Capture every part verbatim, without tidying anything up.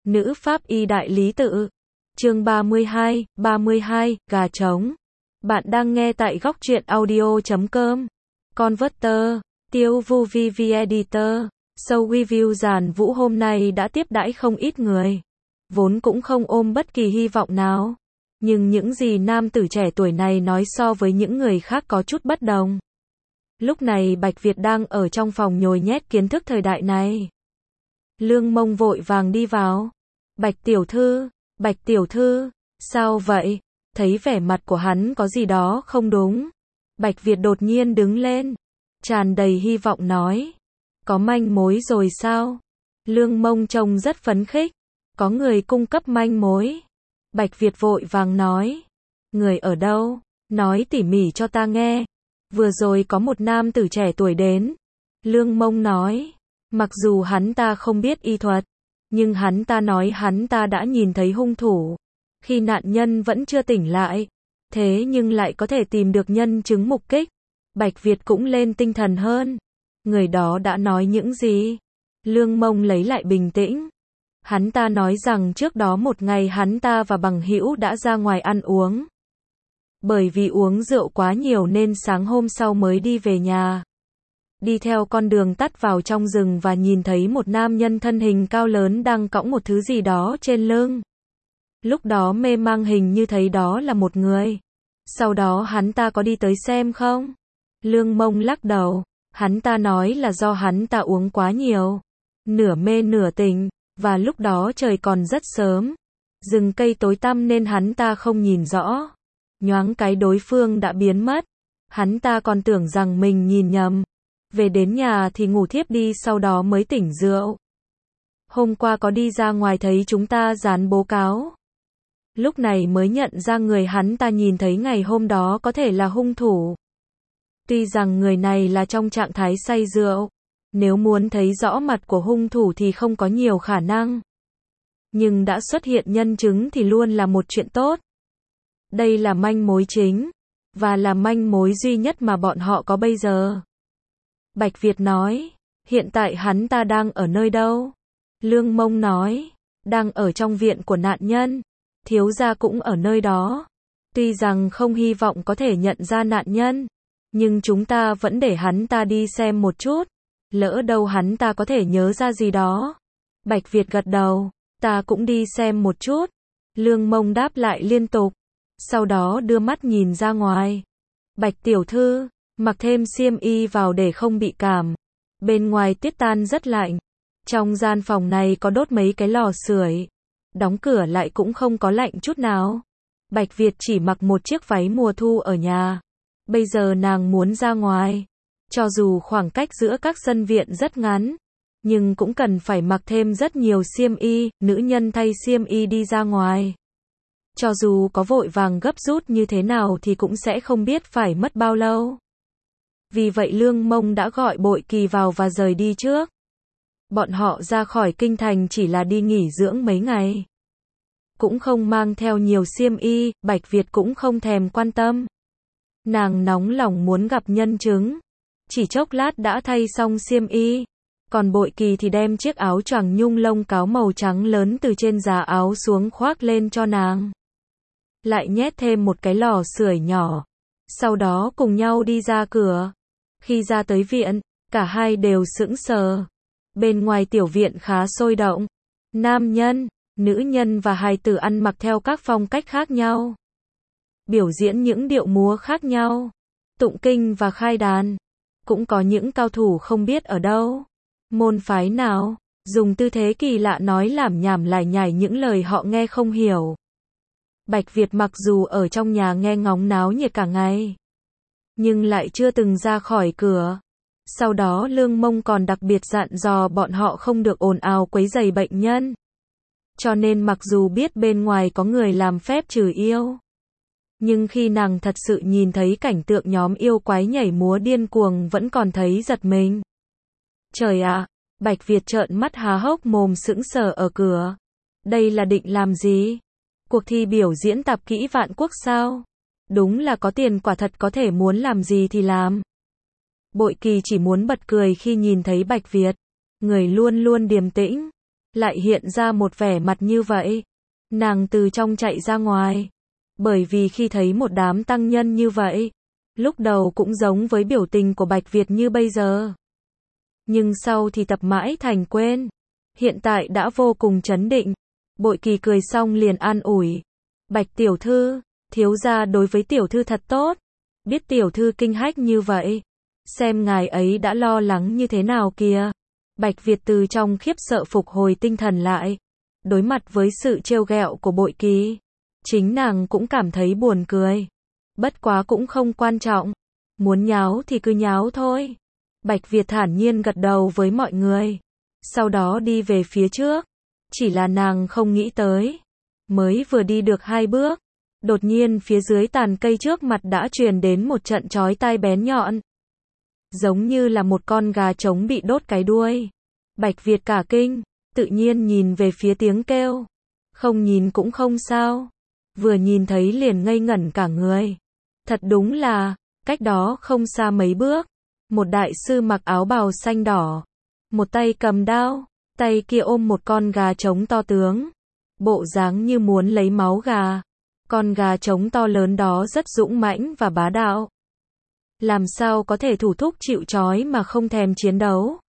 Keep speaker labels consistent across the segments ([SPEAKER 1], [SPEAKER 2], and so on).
[SPEAKER 1] Nữ pháp y đại lý tự. Chương ba mươi hai, ba mươi hai, gà trống. Bạn đang nghe tại góc truyện audio chấm com. Converter, Tiêu Vu vi vi Editor. Show review Giản Vũ hôm nay đã tiếp đãi không ít người. Vốn cũng không ôm bất kỳ hy vọng nào. Nhưng những gì nam tử trẻ tuổi này nói so với những người khác có chút bất đồng. Lúc này Bạch Việt đang ở trong phòng nhồi nhét kiến thức thời đại này. Lương Mông vội vàng đi vào. Bạch tiểu thư, Bạch tiểu thư, sao vậy? Thấy vẻ mặt của hắn có gì đó không đúng. Bạch Việt đột nhiên đứng lên, tràn đầy hy vọng nói. Có manh mối rồi sao? Lương Mông trông rất phấn khích. Có người cung cấp manh mối. Bạch Việt vội vàng nói. Người ở đâu? Nói tỉ mỉ cho ta nghe. Vừa rồi có một nam tử trẻ tuổi đến. Lương Mông nói. Mặc dù hắn ta không biết y thuật, nhưng hắn ta nói hắn ta đã nhìn thấy hung thủ. Khi nạn nhân vẫn chưa tỉnh lại. Thế nhưng lại có thể tìm được nhân chứng mục kích. Bạch Việt cũng lên tinh thần hơn. Người đó đã nói những gì? Lương Mông lấy lại bình tĩnh. Hắn ta nói rằng trước đó một ngày hắn ta và bằng hữu đã ra ngoài ăn uống. Bởi vì uống rượu quá nhiều nên sáng hôm sau mới đi về nhà. Đi theo con đường tắt vào trong rừng và nhìn thấy một nam nhân thân hình cao lớn đang cõng một thứ gì đó trên lưng. Lúc đó mê mang hình như thấy đó là một người. Sau đó hắn ta có đi tới xem không? Lương Mông lắc đầu. Hắn ta nói là do hắn ta uống quá nhiều. Nửa mê nửa tỉnh. Và lúc đó trời còn rất sớm. Rừng cây tối tăm nên hắn ta không nhìn rõ. Nhoáng cái đối phương đã biến mất. Hắn ta còn tưởng rằng mình nhìn nhầm. Về đến nhà thì ngủ thiếp đi sau đó mới tỉnh rượu. Hôm qua có đi ra ngoài thấy chúng ta dán báo cáo. Lúc này mới nhận ra người hắn ta nhìn thấy ngày hôm đó có thể là hung thủ. Tuy rằng người này là trong trạng thái say rượu. Nếu muốn thấy rõ mặt của hung thủ thì không có nhiều khả năng. Nhưng đã xuất hiện nhân chứng thì luôn là một chuyện tốt. Đây là manh mối chính. Và là manh mối duy nhất mà bọn họ có bây giờ. Bạch Việt nói. Hiện tại hắn ta đang ở nơi đâu? Lương Mông nói. Đang ở trong viện của nạn nhân. Thiếu gia cũng ở nơi đó. Tuy rằng không hy vọng có thể nhận ra nạn nhân. Nhưng chúng ta vẫn để hắn ta đi xem một chút. Lỡ đâu hắn ta có thể nhớ ra gì đó. Bạch Việt gật đầu. Ta cũng đi xem một chút. Lương Mông đáp lại liên tục. Sau đó đưa mắt nhìn ra ngoài. Bạch tiểu thư, mặc thêm xiêm y vào để không bị cảm. Bên ngoài tuyết tan rất lạnh. Trong gian phòng này có đốt mấy cái lò sưởi. Đóng cửa lại cũng không có lạnh chút nào. Bạch Việt chỉ mặc một chiếc váy mùa thu ở nhà. Bây giờ nàng muốn ra ngoài. Cho dù khoảng cách giữa các sân viện rất ngắn, nhưng cũng cần phải mặc thêm rất nhiều xiêm y, nữ nhân thay xiêm y đi ra ngoài. Cho dù có vội vàng gấp rút như thế nào thì cũng sẽ không biết phải mất bao lâu. Vì vậy Lương Mông đã gọi Bội Kỳ vào và rời đi trước. Bọn họ ra khỏi kinh thành chỉ là đi nghỉ dưỡng mấy ngày. Cũng không mang theo nhiều xiêm y, Bạch Việt cũng không thèm quan tâm. Nàng nóng lòng muốn gặp nhân chứng. Chỉ chốc lát đã thay xong xiêm y. Còn Bội Kỳ thì đem chiếc áo choàng nhung lông cáo màu trắng lớn từ trên giá áo xuống khoác lên cho nàng. Lại nhét thêm một cái lò sưởi nhỏ. Sau đó cùng nhau đi ra cửa. Khi ra tới viện, cả hai đều sững sờ. Bên ngoài tiểu viện khá sôi động. Nam nhân, nữ nhân và hài tử ăn mặc theo các phong cách khác nhau. Biểu diễn những điệu múa khác nhau. Tụng kinh và khai đàn. Cũng có những cao thủ không biết ở đâu. Môn phái nào. Dùng tư thế kỳ lạ nói lảm nhảm lải nhải những lời họ nghe không hiểu. Bạch Việt mặc dù ở trong nhà nghe ngóng náo nhiệt cả ngày. Nhưng lại chưa từng ra khỏi cửa. Sau đó Lương Mông còn đặc biệt dặn dò bọn họ không được ồn ào quấy rầy bệnh nhân. Cho nên mặc dù biết bên ngoài có người làm phép trừ yêu. Nhưng khi nàng thật sự nhìn thấy cảnh tượng nhóm yêu quái nhảy múa điên cuồng vẫn còn thấy giật mình. Trời ạ, Bạch Việt trợn mắt há hốc mồm sững sờ ở cửa. Đây là định làm gì? Cuộc thi biểu diễn tạp kỹ vạn quốc sao? Đúng là có tiền quả thật có thể muốn làm gì thì làm. Bội Kỳ chỉ muốn bật cười khi nhìn thấy Bạch Việt. Người luôn luôn điềm tĩnh. lại hiện ra một vẻ mặt như vậy. Nàng từ trong chạy ra ngoài. Bởi vì khi thấy một đám tăng nhân như vậy, lúc đầu cũng giống với biểu tình của Bạch Việt như bây giờ. Nhưng sau thì tập mãi thành quên. Hiện tại đã vô cùng trấn định. Bội Kỳ cười xong liền an ủi. Bạch tiểu thư, thiếu gia đối với tiểu thư thật tốt. Biết tiểu thư kinh hách như vậy. Xem ngài ấy đã lo lắng như thế nào kìa. Bạch Việt từ trong khiếp sợ phục hồi tinh thần lại. Đối mặt với sự trêu ghẹo của Bội Kỳ, chính nàng cũng cảm thấy buồn cười. Bất quá cũng không quan trọng. Muốn nháo thì cứ nháo thôi. Bạch Việt thản nhiên gật đầu với mọi người. Sau đó đi về phía trước. Chỉ là nàng không nghĩ tới. Mới vừa đi được hai bước. Đột nhiên phía dưới tàn cây trước mặt đã truyền đến một trận chói tai bén nhọn. Giống như là một con gà trống bị đốt cái đuôi. Bạch Việt cả kinh. Tự nhiên nhìn về phía tiếng kêu. Không nhìn cũng không sao. Vừa nhìn thấy liền ngây ngẩn cả người. Thật đúng là, cách đó không xa mấy bước. Một đại sư mặc áo bào xanh đỏ. Một tay cầm đao, tay kia ôm một con gà trống to tướng. Bộ dáng như muốn lấy máu gà. Con gà trống to lớn đó rất dũng mãnh và bá đạo. Làm sao có thể thủ thúc chịu trói mà không thèm chiến đấu.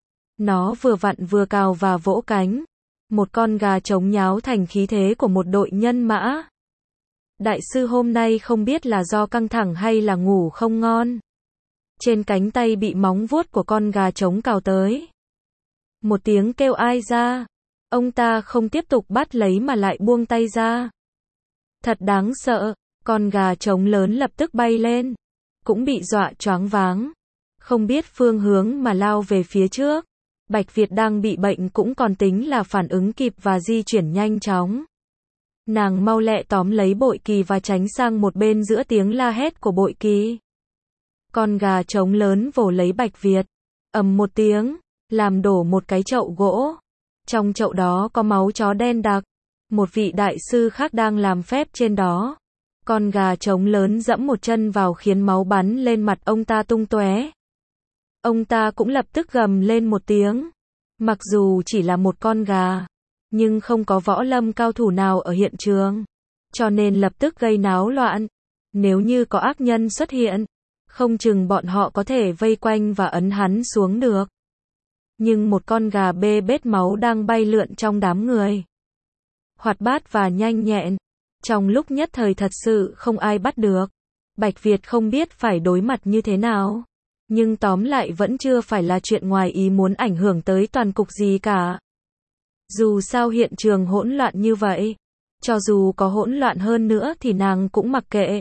[SPEAKER 1] Nó vừa vặn vừa cào và vỗ cánh. Một con gà trống nháo thành khí thế của một đội nhân mã. Đại sư hôm nay không biết là do căng thẳng hay là ngủ không ngon. Trên cánh tay bị móng vuốt của con gà trống cào tới. Một tiếng kêu ai ra. Ông ta không tiếp tục bắt lấy mà lại buông tay ra. Thật đáng sợ. Con gà trống lớn lập tức bay lên. Cũng bị dọa choáng váng. Không biết phương hướng mà lao về phía trước. Bạch Việt đang bị bệnh cũng còn tính là phản ứng kịp và di chuyển nhanh chóng. Nàng mau lẹ tóm lấy Bội Kỳ và tránh sang một bên giữa tiếng la hét của Bội Kỳ. Con gà trống lớn vồ lấy Bạch Việt. Ầm một tiếng, làm đổ một cái chậu gỗ. Trong chậu đó có máu chó đen đặc. Một vị đại sư khác đang làm phép trên đó. Con gà trống lớn dẫm một chân vào khiến máu bắn lên mặt ông ta tung tóe. Ông ta cũng lập tức gầm lên một tiếng. Mặc dù chỉ là một con gà, nhưng không có võ lâm cao thủ nào ở hiện trường. Cho nên lập tức gây náo loạn. Nếu như có ác nhân xuất hiện, không chừng bọn họ có thể vây quanh và ấn hắn xuống được. Nhưng một con gà bê bết máu đang bay lượn trong đám người. Hoạt bát và nhanh nhẹn. Trong lúc nhất thời thật sự không ai bắt được. Bạch Việt không biết phải đối mặt như thế nào. Nhưng tóm lại vẫn chưa phải là chuyện ngoài ý muốn ảnh hưởng tới toàn cục gì cả. Dù sao hiện trường hỗn loạn như vậy. Cho dù có hỗn loạn hơn nữa thì nàng cũng mặc kệ.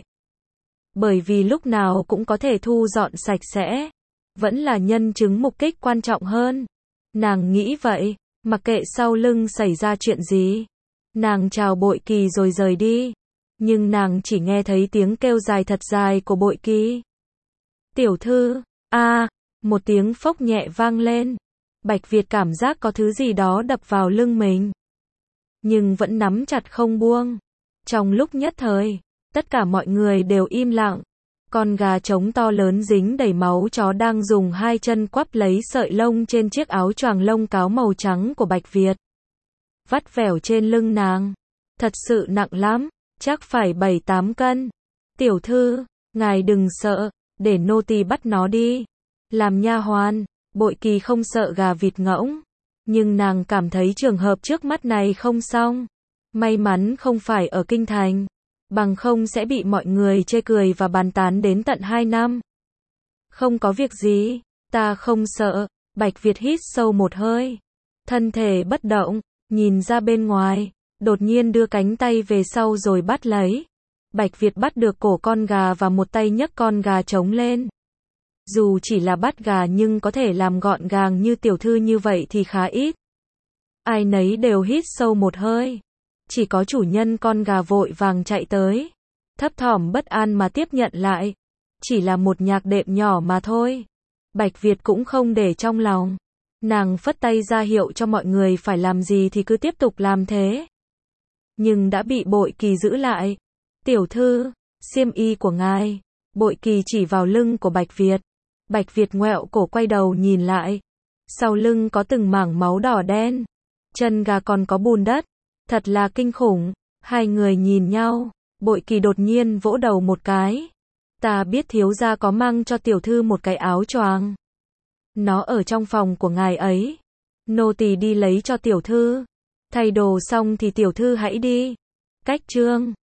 [SPEAKER 1] Bởi vì lúc nào cũng có thể thu dọn sạch sẽ. Vẫn là nhân chứng mục kích quan trọng hơn. Nàng nghĩ vậy, mặc kệ sau lưng xảy ra chuyện gì. Nàng chào Bội Kỳ rồi rời đi. Nhưng nàng chỉ nghe thấy tiếng kêu dài thật dài của Bội Kỳ. Tiểu thư, a, một tiếng phốc nhẹ vang lên. Bạch Việt cảm giác có thứ gì đó đập vào lưng mình. Nhưng vẫn nắm chặt không buông. Trong lúc nhất thời, tất cả mọi người đều im lặng. Con gà trống to lớn dính đầy máu chó đang dùng hai chân quắp lấy sợi lông trên chiếc áo choàng lông cáo màu trắng của Bạch Việt. Vắt vẻo trên lưng nàng. Thật sự nặng lắm, chắc phải bảy tám cân. Tiểu thư, ngài đừng sợ, để nô tỳ bắt nó đi. Làm nha hoàn, Bội Kỳ không sợ gà vịt ngỗng. Nhưng nàng cảm thấy trường hợp trước mắt này không xong. May mắn không phải ở kinh thành. Bằng không sẽ bị mọi người chê cười và bàn tán đến tận hai năm. Không có việc gì, ta không sợ. Bạch Việt hít sâu một hơi. Thân thể bất động, nhìn ra bên ngoài. Đột nhiên đưa cánh tay về sau rồi bắt lấy. Bạch Việt bắt được cổ con gà và một tay nhấc con gà trống lên. Dù chỉ là bắt gà nhưng có thể làm gọn gàng như tiểu thư như vậy thì khá ít. Ai nấy đều hít sâu một hơi. Chỉ có chủ nhân con gà vội vàng chạy tới. Thấp thỏm bất an mà tiếp nhận lại. Chỉ là một nhạc đệm nhỏ mà thôi. Bạch Việt cũng không để trong lòng. Nàng phất tay ra hiệu cho mọi người phải làm gì thì cứ tiếp tục làm thế. Nhưng đã bị Bội Kỳ giữ lại. Tiểu thư, xiêm y của ngài. Bội Kỳ chỉ vào lưng của Bạch Việt. Bạch Việt ngoẹo cổ quay đầu nhìn lại. Sau lưng có từng mảng máu đỏ đen. chân gà còn có bùn đất. Thật là kinh khủng. Hai người nhìn nhau. Bội Kỳ đột nhiên vỗ đầu một cái. Ta biết thiếu gia có mang cho tiểu thư một cái áo choàng. Nó ở trong phòng của ngài ấy. Nô tỳ đi lấy cho tiểu thư. Thay đồ xong thì tiểu thư hãy đi. Cách chương